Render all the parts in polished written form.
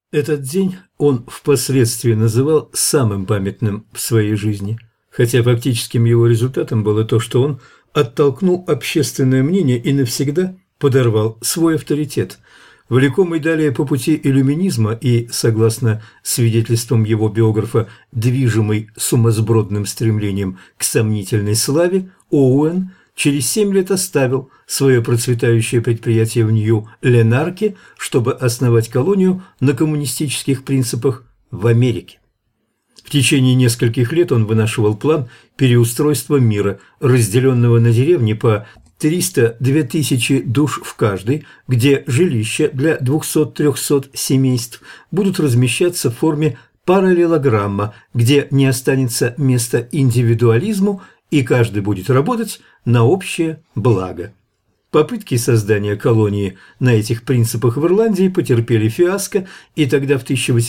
Этот день он впоследствии называл самым памятным в своей жизни, хотя фактическим его результатом было то, что он оттолкнул общественное мнение и навсегда подорвал свой авторитет. Влекомый далее по пути иллюминизма и, согласно свидетельствам его биографа, движимый сумасбродным стремлением к сомнительной славе, Оуэн через 7 лет оставил свое процветающее предприятие в Нью-Ленарке, чтобы основать колонию на коммунистических принципах в Америке. В течение нескольких лет он вынашивал план переустройства мира, разделенного на деревни по 302 тысячи душ в каждой, где жилища для 200-300 семейств будут размещаться в форме параллелограмма, где не останется места индивидуализму, и каждый будет работать на общее благо. Попытки создания колонии на этих принципах в Ирландии потерпели фиаско, и тогда в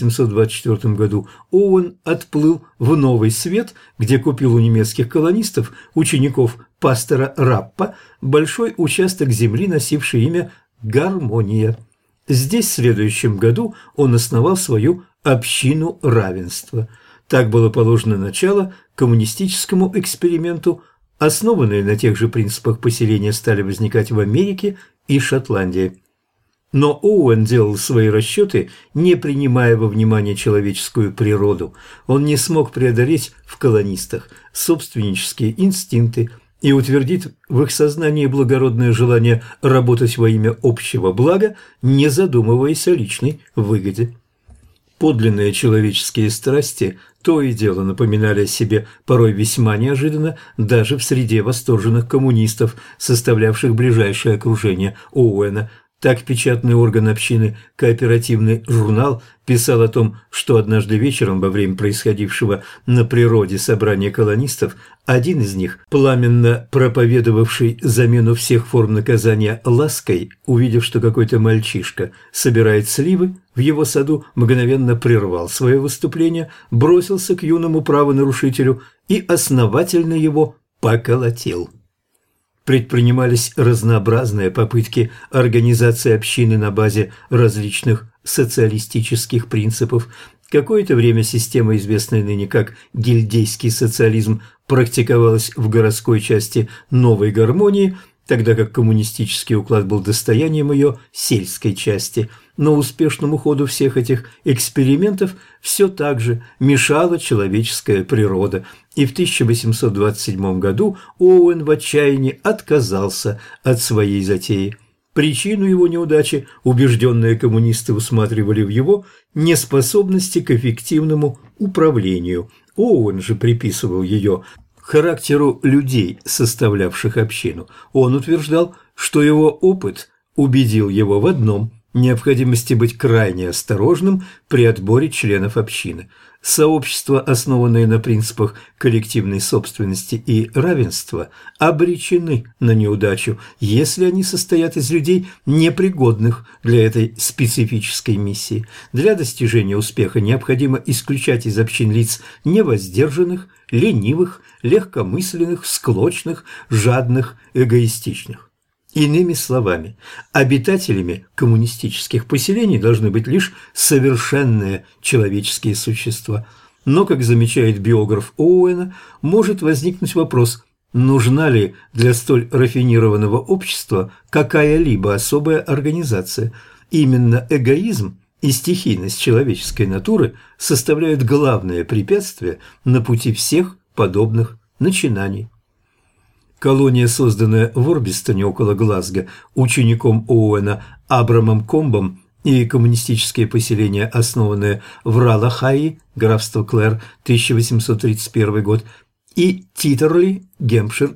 1824 году Оуэн отплыл в Новый Свет, где купил у немецких колонистов, учеников пастора Раппа, большой участок земли, носивший имя Гармония. Здесь в следующем году он основал свою общину равенства. Так было положено начало коммунистическому эксперименту. Основанные на тех же принципах поселения стали возникать в Америке и Шотландии. Но Оуэн делал свои расчеты, не принимая во внимание человеческую природу. Он не смог преодолеть в колонистах собственнические инстинкты и утвердить в их сознании благородное желание работать во имя общего блага, не задумываясь о личной выгоде. Подлинные человеческие страсти то и дело напоминали о себе порой весьма неожиданно даже в среде восторженных коммунистов, составлявших ближайшее окружение Оуэна. Так печатный орган общины «Кооперативный журнал» писал о том, что однажды вечером во время происходившего на природе собрания колонистов один из них, пламенно проповедовавший замену всех форм наказания лаской, увидев, что какой-то мальчишка собирает сливы в его саду, мгновенно прервал свое выступление, бросился к юному правонарушителю и основательно его поколотил. Предпринимались разнообразные попытки организации общины на базе различных социалистических принципов. Какое-то время система, известная ныне как гильдейский социализм, практиковалась в городской части Новой Гармонии, тогда как коммунистический уклад был достоянием ее сельской части. Но успешному ходу всех этих экспериментов все так же мешала человеческая природа, и в 1827 году Оуэн в отчаянии отказался от своей затеи. Причину его неудачи убежденные коммунисты усматривали в его неспособности к эффективному управлению. Оуэн же приписывал ее характеру людей, составлявших общину. Он утверждал, что его опыт убедил его в одном – необходимости быть крайне осторожным при отборе членов общины. Сообщества, основанные на принципах коллективной собственности и равенства, обречены на неудачу, если они состоят из людей, непригодных для этой специфической миссии. Для достижения успеха необходимо исключать из общин лиц невоздержанных, ленивых, легкомысленных, склочных, жадных, эгоистичных. Иными словами, обитателями коммунистических поселений должны быть лишь совершенные человеческие существа. Но, как замечает биограф Оуэна, может возникнуть вопрос, нужна ли для столь рафинированного общества какая-либо особая организация. Именно эгоизм и стихийность человеческой натуры составляют главное препятствие на пути всех подобных начинаний. Колония, созданная в Орбистоне около Глазго учеником Оуэна Абрамом Комбом, и коммунистические поселения, основанные в Ралахаи, графство Клэр, 1831 год, и Титерли, Гемпшир,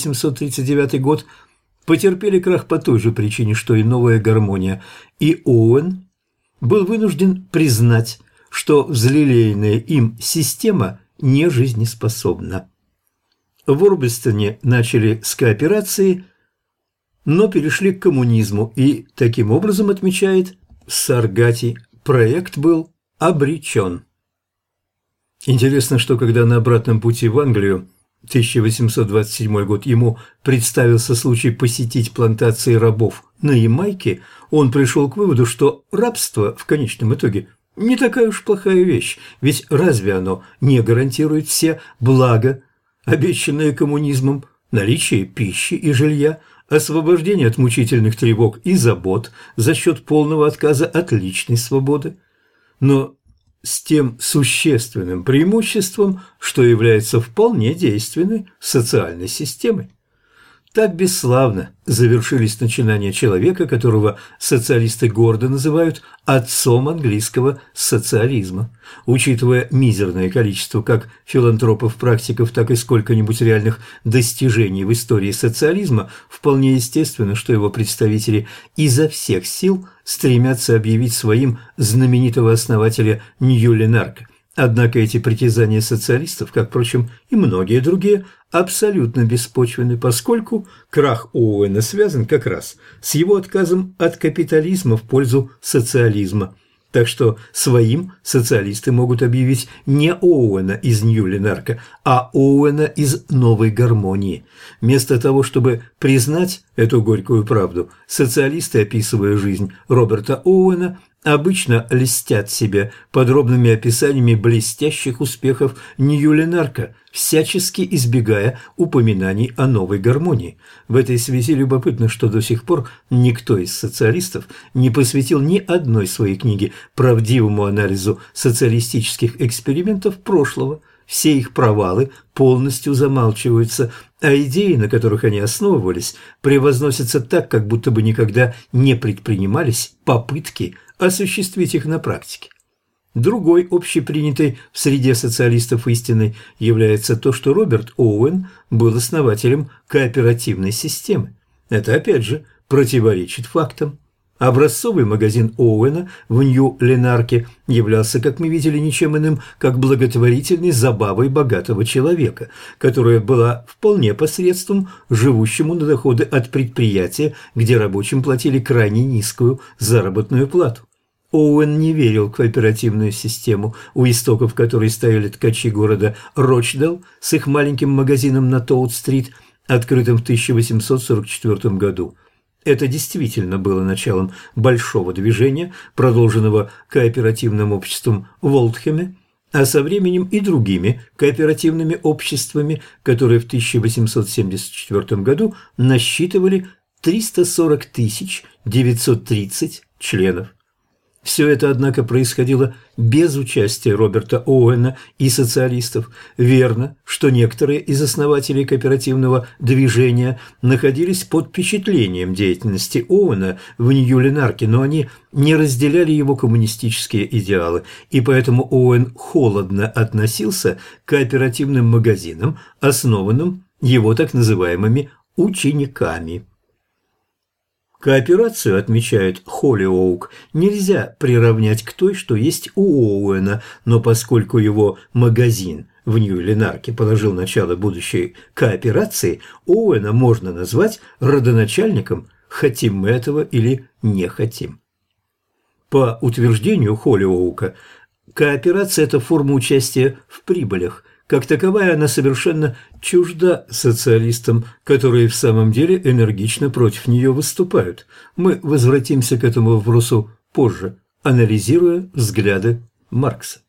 1839 год, потерпели крах по той же причине, что и Новая Гармония, и Оуэн был вынужден признать, что взлелеянная им система не жизнеспособна. В Орбистоне начали с кооперации, но перешли к коммунизму, и таким образом, отмечает Саргати, проект был обречен. Интересно, что когда на обратном пути в Англию, 1827 год, ему представился случай посетить плантации рабов на Ямайке, он пришел к выводу, что рабство в конечном итоге не такая уж плохая вещь, ведь разве оно не гарантирует все блага, обещанные коммунизмом, наличие пищи и жилья, освобождение от мучительных тревог и забот за счет полного отказа от личной свободы? Но с тем существенным преимуществом, что является вполне действенной социальной системой. Так бесславно завершились начинания человека, которого социалисты гордо называют отцом английского социализма. Учитывая мизерное количество как филантропов-практиков, так и сколько-нибудь реальных достижений в истории социализма, вполне естественно, что его представители изо всех сил стремятся объявить своим знаменитого основателя Ньюли-Нарка. Однако эти притязания социалистов, как, впрочем, и многие другие, абсолютно беспочвенны, поскольку крах Оуэна связан как раз с его отказом от капитализма в пользу социализма. Так что своим социалисты могут объявить не Оуэна из Ньюли-Нарка, а Оуэна из Новой Гармонии. Вместо того, чтобы признать эту горькую правду, социалисты, описывая жизнь Роберта Оуэна, обычно льстят себя подробными описаниями блестящих успехов Ньюли-Нарка, всячески избегая упоминаний о Новой Гармонии. В этой связи любопытно, что до сих пор никто из социалистов не посвятил ни одной своей книги правдивому анализу социалистических экспериментов прошлого. Все их провалы полностью замалчиваются, а идеи, на которых они основывались, превозносятся так, как будто бы никогда не предпринимались попытки осуществить их на практике. Другой общепринятой в среде социалистов истиной является то, что Роберт Оуэн был основателем кооперативной системы. Это, опять же, противоречит фактам. Образцовый магазин Оуэна в Нью-Ленарке являлся, как мы видели, ничем иным, как благотворительной забавой богатого человека, которая была вполне посредством живущему на доходы от предприятия, где рабочим платили крайне низкую заработную плату. Оуэн не верил в кооперативную систему, у истоков которой стояли ткачи города Рочдалл с их маленьким магазином на Тоут-стрит, открытым в 1844 году. Это действительно было началом большого движения, продолженного кооперативным обществом в Олдхэме, а со временем и другими кооперативными обществами, которые в 1874 году насчитывали 340 930 членов. Все это, однако, происходило без участия Роберта Оуэна и социалистов. Верно, что некоторые из основателей кооперативного движения находились под впечатлением деятельности Оуэна в Нью-Ленарке, но они не разделяли его коммунистические идеалы, и поэтому Оуэн холодно относился к кооперативным магазинам, основанным его так называемыми учениками. Кооперацию, отмечает Холлиоук, нельзя приравнять к той, что есть у Оуэна, но поскольку его магазин в Нью-Ленарке положил начало будущей кооперации, Оуэна можно назвать родоначальником, хотим мы этого или не хотим. По утверждению Холлиоука, кооперация – это форма участия в прибылях. Как таковая, она совершенно чужда социалистам, которые в самом деле энергично против нее выступают. Мы возвратимся к этому вопросу позже, анализируя взгляды Маркса.